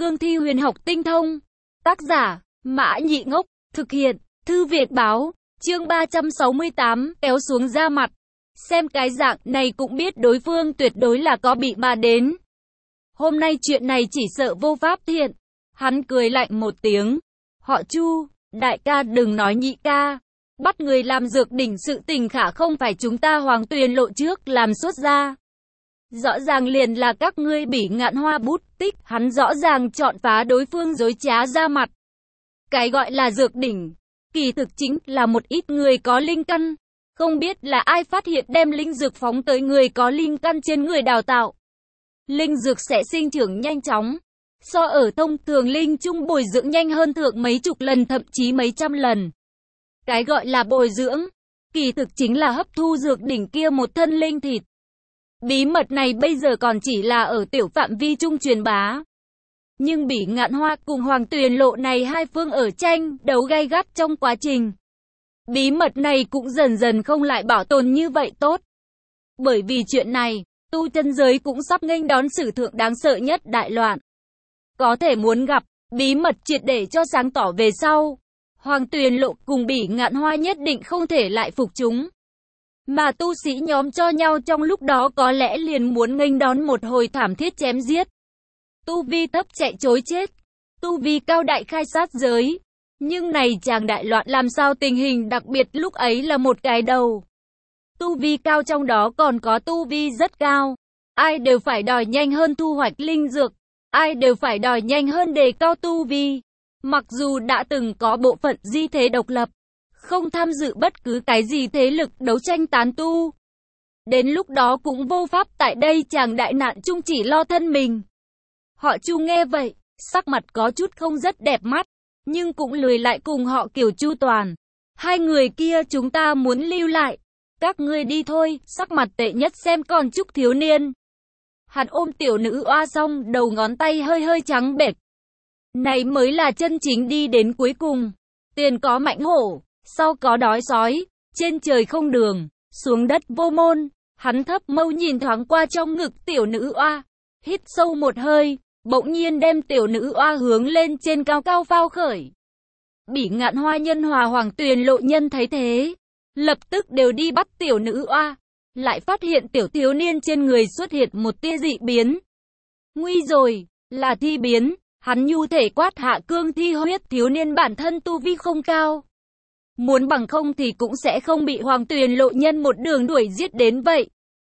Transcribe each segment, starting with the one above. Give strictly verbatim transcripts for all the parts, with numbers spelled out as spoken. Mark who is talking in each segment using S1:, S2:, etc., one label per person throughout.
S1: cương thi huyền học tinh thông. Tác giả, Mã Nhị Ngốc, thực hiện, Thư Việt Báo, chương ba trăm sáu mươi tám, kéo xuống da mặt. Xem cái dạng này cũng biết đối phương tuyệt đối là có bị mà đến. Hôm nay chuyện này chỉ sợ vô pháp thiện. Hắn cười lạnh một tiếng. Họ Chu, đại ca đừng nói nhị ca. Bắt người làm dược đỉnh sự tình khả không phải chúng ta Hoàng Tuyền lộ trước làm xuất ra. Rõ ràng liền là các ngươi Bỉ Ngạn Hoa bút tích, hắn rõ ràng chọn phá đối phương dối trá ra mặt. Cái gọi là dược đỉnh, kỳ thực chính là một ít người có linh căn. Không biết là ai phát hiện đem linh dược phóng tới người có linh căn trên người đào tạo. Linh dược sẽ sinh trưởng nhanh chóng. So ở thông thường linh trung bồi dưỡng nhanh hơn thượng mấy chục lần thậm chí mấy trăm lần. Cái gọi là bồi dưỡng, kỳ thực chính là hấp thu dược đỉnh kia một thân linh thịt. Bí mật này bây giờ còn chỉ là ở tiểu phạm vi trung truyền bá. Nhưng Bỉ Ngạn Hoa cùng Hoàng Tuyền lộ này hai phương ở tranh, đấu gay gắt trong quá trình. Bí mật này cũng dần dần không lại bảo tồn như vậy tốt. Bởi vì chuyện này, tu chân giới cũng sắp nghênh đón sử thượng đáng sợ nhất đại loạn. Có thể muốn gặp, bí mật triệt để cho sáng tỏ về sau. Hoàng Tuyền lộ cùng Bỉ Ngạn Hoa nhất định không thể lại phục chúng. Mà tu sĩ nhóm cho nhau trong lúc đó có lẽ liền muốn nghênh đón một hồi thảm thiết chém giết. Tu vi thấp chạy chối chết, tu vi cao đại khai sát giới. Nhưng này chàng đại loạn làm sao tình hình đặc biệt lúc ấy là một cái đầu. Tu vi cao trong đó còn có tu vi rất cao. Ai đều phải đòi nhanh hơn thu hoạch linh dược. Ai đều phải đòi nhanh hơn đề cao tu vi. Mặc dù đã từng có bộ phận di thế độc lập, không tham dự bất cứ cái gì thế lực đấu tranh tán tu. Đến lúc đó cũng vô pháp tại đây chàng đại nạn chung chỉ lo thân mình. Họ Chu nghe vậy, sắc mặt có chút không rất đẹp mắt, nhưng cũng lười lại cùng họ Kiều chu toàn. Hai người kia chúng ta muốn lưu lại. Các ngươi đi thôi, sắc mặt tệ nhất xem còn Trúc thiếu niên. Hắn ôm tiểu nữ oa xong, đầu ngón tay hơi hơi trắng bệch. Này mới là chân chính đi đến cuối cùng. Tiền có mãnh hổ, sau có đói sói, trên trời không đường, xuống đất vô môn. Hắn thấp mâu nhìn thoáng qua trong ngực tiểu nữ oa, hít sâu một hơi, bỗng nhiên đem tiểu nữ oa hướng lên trên cao cao phao khởi. Bỉ Ngạn Hoa nhân hòa Hoàng Tuyền lộ nhân thấy thế, lập tức đều đi bắt tiểu nữ oa, lại phát hiện tiểu thiếu niên trên người xuất hiện một tia dị biến. Nguy rồi, là thi biến. Hắn nhu thể quát hạ cương thi huyết thiếu niên bản thân tu vi không cao. Muốn bằng không thì cũng sẽ không bị Hoàng Tuyền lộ nhân một đường đuổi giết đến vậy.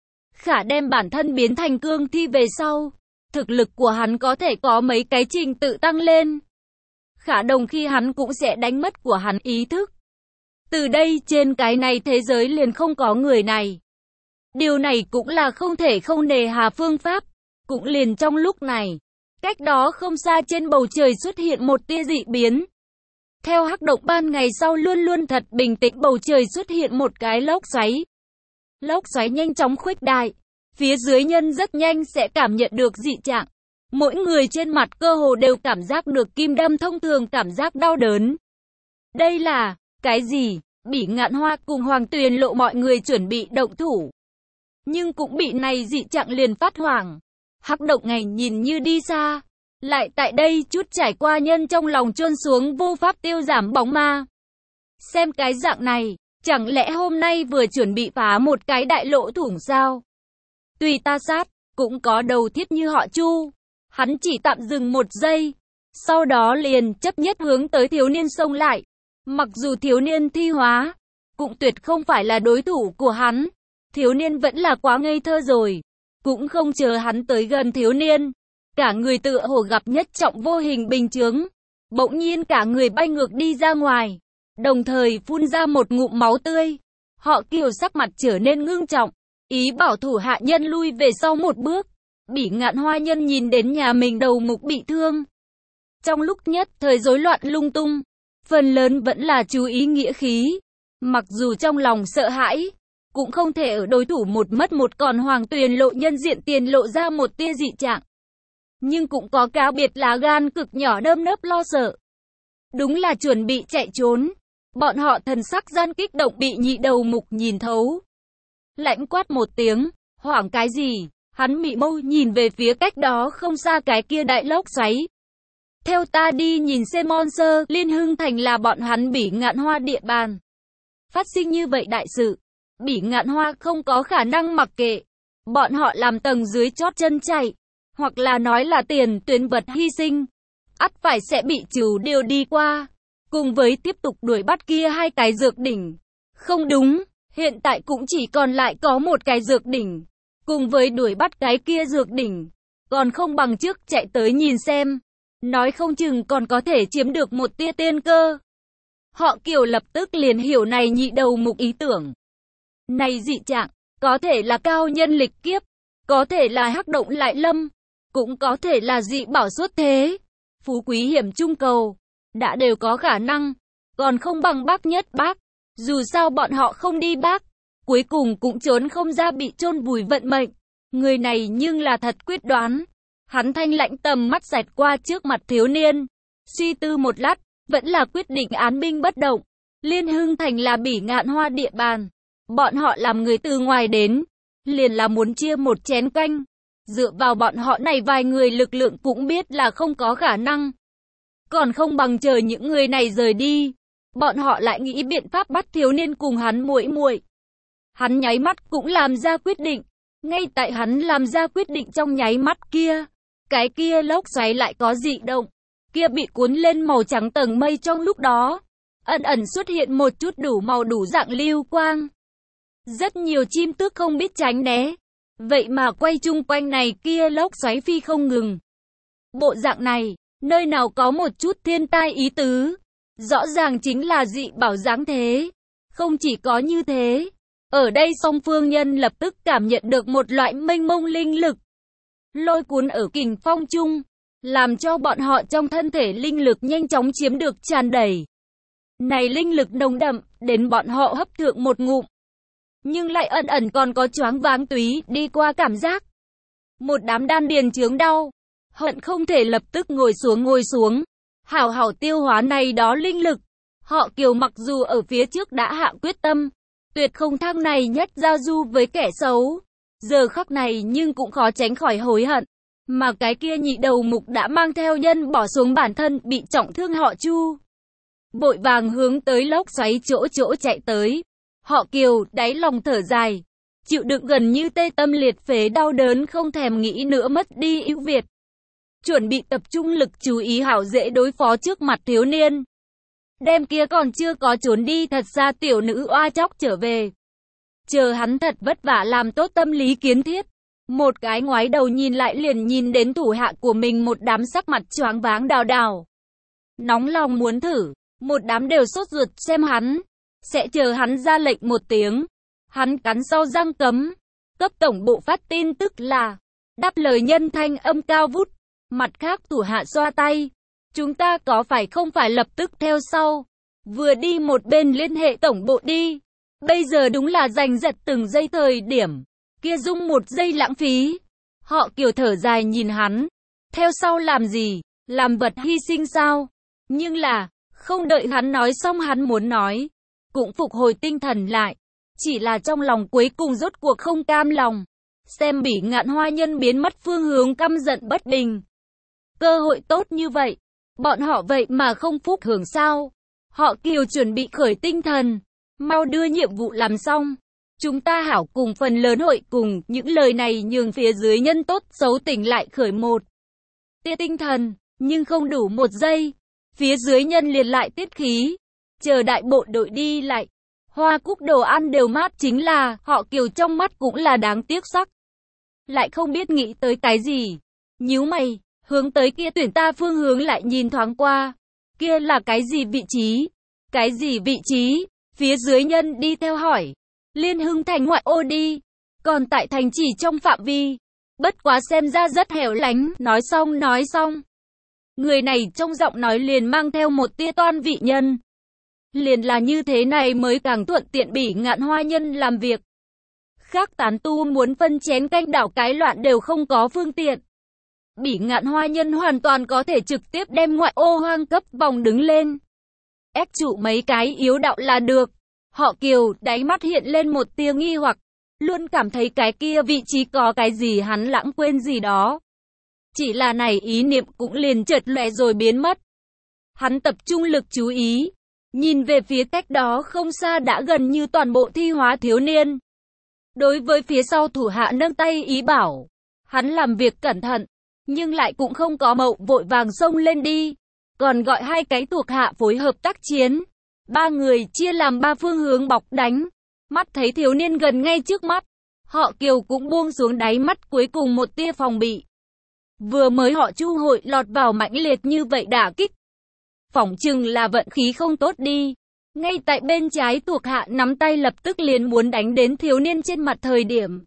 S1: Khả đem bản thân biến thành cương thi về sau, thực lực của hắn có thể có mấy cái trình tự tăng lên. Khả đồng khi hắn cũng sẽ đánh mất của hắn ý thức. Từ đây trên cái này thế giới liền không có người này. Điều này cũng là không thể không nề hà phương pháp. Cũng liền trong lúc này, cách đó không xa trên bầu trời xuất hiện một tia dị biến. Theo hắc động ban ngày sau luôn luôn thật bình tĩnh bầu trời xuất hiện một cái lốc xoáy. Lốc xoáy nhanh chóng khuếch đại. Phía dưới nhân rất nhanh sẽ cảm nhận được dị trạng. Mỗi người trên mặt cơ hồ đều cảm giác được kim đâm thông thường cảm giác đau đớn. Đây là, cái gì? Bỉ Ngạn Hoa cùng Hoàng Tuyền lộ mọi người chuẩn bị động thủ. Nhưng cũng bị này dị trạng liền phát hoảng. Hắc động ngày nhìn như đi xa, lại tại đây chút trải qua nhân trong lòng chôn xuống vô pháp tiêu giảm bóng ma. Xem cái dạng này, chẳng lẽ hôm nay vừa chuẩn bị phá một cái đại lỗ thủng sao? Tùy ta sát, cũng có đầu thiết như họ Chu. Hắn chỉ tạm dừng một giây, sau đó liền chấp nhất hướng tới thiếu niên xông lại. Mặc dù thiếu niên thi hóa, cũng tuyệt không phải là đối thủ của hắn. Thiếu niên vẫn là quá ngây thơ rồi. Cũng không chờ hắn tới gần thiếu niên. Cả người tựa hồ gặp nhất trọng vô hình bình chướng. Bỗng nhiên cả người bay ngược đi ra ngoài. Đồng thời phun ra một ngụm máu tươi. Họ Kiều sắc mặt trở nên ngưng trọng. Ý bảo thủ hạ nhân lui về sau một bước. Bỉ Ngạn Hoa nhân nhìn đến nhà mình đầu mục bị thương. Trong lúc nhất thời rối loạn lung tung. Phần lớn vẫn là chú ý nghĩa khí. Mặc dù trong lòng sợ hãi, cũng không thể ở đối thủ một mất một còn Hoàng Tuyền lộ nhân diện tiền lộ ra một tia dị trạng. Nhưng cũng có cá biệt lá gan cực nhỏ nơm nớp lo sợ. Đúng là chuẩn bị chạy trốn. Bọn họ thần sắc gian kích động bị nhị đầu mục nhìn thấu. Lãnh quát một tiếng, hoảng cái gì? Hắn mị mâu nhìn về phía cách đó không xa cái kia đại lốc xoáy. Theo ta đi nhìn xem Monster, Liên Hưng Thành là bọn hắn Bỉ Ngạn Hoa địa bàn. Phát sinh như vậy đại sự, Bỉ Ngạn Hoa không có khả năng mặc kệ. Bọn họ làm tầng dưới chót chân chạy, hoặc là nói là tiền tuyến vật hy sinh, ắt phải sẽ bị trừ điều đi qua, cùng với tiếp tục đuổi bắt kia hai cái dược đỉnh. Không đúng, hiện tại cũng chỉ còn lại có một cái dược đỉnh, cùng với đuổi bắt cái kia dược đỉnh, còn không bằng trước chạy tới nhìn xem, nói không chừng còn có thể chiếm được một tia tiên cơ. Họ Kiều lập tức liền hiểu này nhị đầu mục ý tưởng. Này dị trạng, có thể là cao nhân lịch kiếp, có thể là hắc động lại lâm, cũng có thể là dị bảo xuất thế, phú quý hiểm trung cầu, đã đều có khả năng, còn không bằng bác nhất bác. Dù sao bọn họ không đi bác, cuối cùng cũng trốn không ra bị chôn vùi vận mệnh. Người này nhưng là thật quyết đoán. Hắn thanh lãnh tầm mắt xẹt qua trước mặt thiếu niên, suy tư một lát, vẫn là quyết định án binh bất động. Liên Hưng Thành là Bỉ Ngạn Hoa địa bàn, bọn họ làm người từ ngoài đến, liền là muốn chia một chén canh. Dựa vào bọn họ này vài người lực lượng cũng biết là không có khả năng. Còn không bằng chờ những người này rời đi, bọn họ lại nghĩ biện pháp bắt thiếu niên cùng hắn muội muội. Hắn nháy mắt cũng làm ra quyết định. Ngay tại hắn làm ra quyết định trong nháy mắt kia, cái kia lốc xoáy lại có dị động. Kia bị cuốn lên màu trắng tầng mây trong lúc đó, ẩn ẩn xuất hiện một chút đủ màu đủ dạng lưu quang. Rất nhiều chim tước không biết tránh né, vậy mà quay chung quanh này kia lốc xoáy phi không ngừng. Bộ dạng này, nơi nào có một chút thiên tai ý tứ, rõ ràng chính là dị bảo dáng thế. Không chỉ có như thế, ở đây song phương nhân lập tức cảm nhận được một loại mênh mông linh lực, lôi cuốn ở kình phong chung, làm cho bọn họ trong thân thể linh lực nhanh chóng chiếm được tràn đầy. Này linh lực nồng đậm, đến bọn họ hấp thượng một ngụm, nhưng lại ẩn ẩn còn có choáng váng túy đi qua cảm giác. Một đám đan điền chướng đau, hận không thể lập tức ngồi xuống ngồi xuống, hảo hảo tiêu hóa này đó linh lực. Họ Kiều mặc dù ở phía trước đã hạ quyết tâm, tuyệt không thang này nhất giao du với kẻ xấu, giờ khắc này nhưng cũng khó tránh khỏi hối hận. Mà cái kia nhị đầu mục đã mang theo nhân bỏ xuống bản thân bị trọng thương họ Chu, vội vàng hướng tới lốc xoáy chỗ chỗ chạy tới. Họ Kiều đáy lòng thở dài, chịu đựng gần như tê tâm liệt phế đau đớn, không thèm nghĩ nữa mất đi ưu việt, chuẩn bị tập trung lực chú ý hảo dễ đối phó trước mặt thiếu niên. Đêm kia còn chưa có trốn đi thật ra tiểu nữ oa chóc trở về, chờ hắn thật vất vả làm tốt tâm lý kiến thiết, một cái ngoái đầu nhìn lại liền nhìn đến thủ hạ của mình một đám sắc mặt choáng váng đào đào, nóng lòng muốn thử, một đám đều sốt ruột xem hắn sẽ chờ hắn ra lệnh một tiếng. Hắn cắn sau răng cấm, cấp tổng bộ phát tin tức là, đáp lời nhân thanh âm cao vút. Mặt khác thủ hạ xoa tay, chúng ta có phải không phải lập tức theo sau, vừa đi một bên liên hệ tổng bộ đi. Bây giờ đúng là giành giật từng giây thời điểm, kia dung một giây lãng phí. Họ Kiều thở dài nhìn hắn, theo sau làm gì, làm vật hy sinh sao? Nhưng là, không đợi hắn nói xong hắn muốn nói, cũng phục hồi tinh thần lại, chỉ là trong lòng cuối cùng rốt cuộc không cam lòng. Xem Bỉ Ngạn Hoa nhân biến mất phương hướng, căm giận bất bình. Cơ hội tốt như vậy, bọn họ vậy mà không phúc hưởng sao? Họ Kiều chuẩn bị khởi tinh thần, mau đưa nhiệm vụ làm xong, chúng ta hảo cùng phần lớn hội cùng. Những lời này nhường phía dưới nhân tốt xấu tỉnh lại khởi một tia tinh thần, nhưng không đủ một giây, phía dưới nhân liền lại tiết khí, chờ đại bộ đội đi lại. Hoa cúc đồ ăn đều mát chính là, họ Kiều trong mắt cũng là đáng tiếc sắc. Lại không biết nghĩ tới cái gì, nhíu mày, hướng tới kia tuyển ta phương hướng lại nhìn thoáng qua. Kia là cái gì vị trí? Cái gì vị trí? Phía dưới nhân đi theo hỏi. Liên Hưng Thành ngoại ô đi, còn tại thành chỉ trong phạm vi. Bất quá xem ra rất hẻo lánh. Nói xong nói xong, người này trong giọng nói liền mang theo một tia toan vị nhân. Liền là như thế này mới càng thuận tiện Bỉ Ngạn Hoa nhân làm việc. Khác tán tu muốn phân chén canh đảo cái loạn đều không có phương tiện. Bỉ Ngạn Hoa nhân hoàn toàn có thể trực tiếp đem ngoại ô hoang cấp vòng đứng lên, ép trụ mấy cái yếu đạo là được. Họ Kiều đáy mắt hiện lên một tia nghi hoặc, luôn cảm thấy cái kia vị trí có cái gì hắn lãng quên gì đó. Chỉ là này ý niệm cũng liền chợt lóe rồi biến mất. Hắn tập trung lực chú ý, nhìn về phía cách đó không xa đã gần như toàn bộ thi hóa thiếu niên. Đối với phía sau thủ hạ nâng tay ý bảo, hắn làm việc cẩn thận, nhưng lại cũng không có mậu vội vàng xông lên đi, còn gọi hai cái thuộc hạ phối hợp tác chiến. Ba người chia làm ba phương hướng bọc đánh, mắt thấy thiếu niên gần ngay trước mắt, họ Kiều cũng buông xuống đáy mắt cuối cùng một tia phòng bị. Vừa mới họ Chu hội lọt vào mãnh liệt như vậy đả kích, phỏng chừng là vận khí không tốt đi. Ngay tại bên trái thuộc hạ nắm tay lập tức liền muốn đánh đến thiếu niên trên mặt thời điểm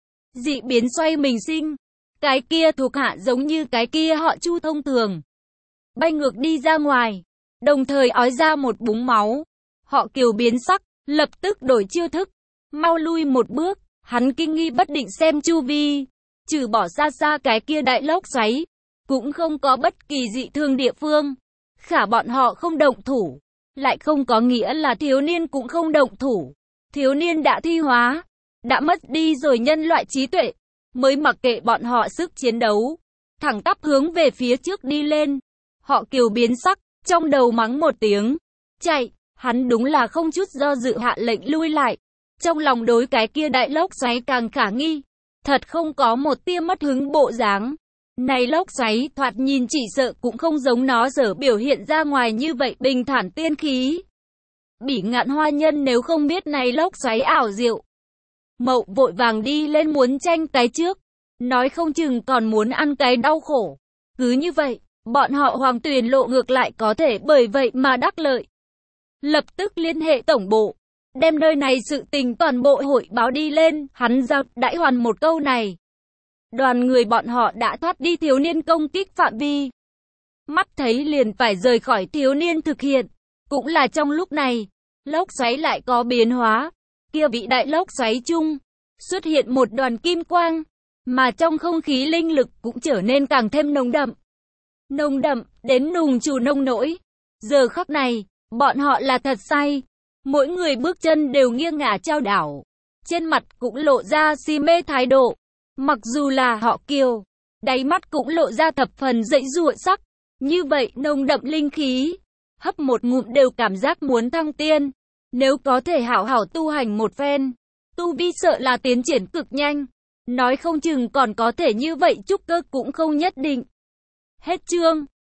S1: dị biến xoay mình sinh, cái kia thuộc hạ giống như cái kia họ Chu thông thường, bay ngược đi ra ngoài, đồng thời ói ra một búng máu. Họ Kiều biến sắc, lập tức đổi chiêu thức, mau lui một bước, hắn kinh nghi bất định xem chu vi, trừ bỏ xa xa cái kia đại lốc xoáy, cũng không có bất kỳ dị thường địa phương. Khả bọn họ không động thủ, lại không có nghĩa là thiếu niên cũng không động thủ. Thiếu niên đã thi hóa, đã mất đi rồi nhân loại trí tuệ, mới mặc kệ bọn họ sức chiến đấu, thẳng tắp hướng về phía trước đi lên. Họ Kiều biến sắc, trong đầu mắng một tiếng, chạy, hắn đúng là không chút do dự hạ lệnh lui lại. Trong lòng đối cái kia đại lốc xoáy càng khả nghi, thật không có một tia mất hứng bộ dáng. Này lốc xoáy thoạt nhìn chỉ sợ cũng không giống nó giờ biểu hiện ra ngoài như vậy bình thản tiên khí. Bỉ Ngạn Hoa Nhân nếu không biết này lốc xoáy ảo diệu, mậu vội vàng đi lên muốn tranh cái trước, nói không chừng còn muốn ăn cái đau khổ. Cứ như vậy, bọn họ Hoàng Tuyền Lộ ngược lại có thể bởi vậy mà đắc lợi. Lập tức liên hệ tổng bộ, đem nơi này sự tình toàn bộ hội báo đi lên. Hắn giao đãi hoàn một câu này, đoàn người bọn họ đã thoát đi thiếu niên công kích phạm vi, mắt thấy liền phải rời khỏi thiếu niên thực hiện. Cũng là trong lúc này, lốc xoáy lại có biến hóa, kia vị đại lốc xoáy chung xuất hiện một đoàn kim quang, mà trong không khí linh lực cũng trở nên càng thêm nồng đậm. Nồng đậm đến nùng chủ nông nỗi. Giờ khắc này, bọn họ là thật say, mỗi người bước chân đều nghiêng ngả chao đảo, trên mặt cũng lộ ra si mê thái độ. Mặc dù là họ Kiều, đáy mắt cũng lộ ra thập phần dậy dụa sắc. Như vậy nồng đậm linh khí, hấp một ngụm đều cảm giác muốn thăng tiên. Nếu có thể hảo hảo tu hành một phen, tu vi sợ là tiến triển cực nhanh. Nói không chừng còn có thể như vậy trúc cơ cũng không nhất định. Hết chương.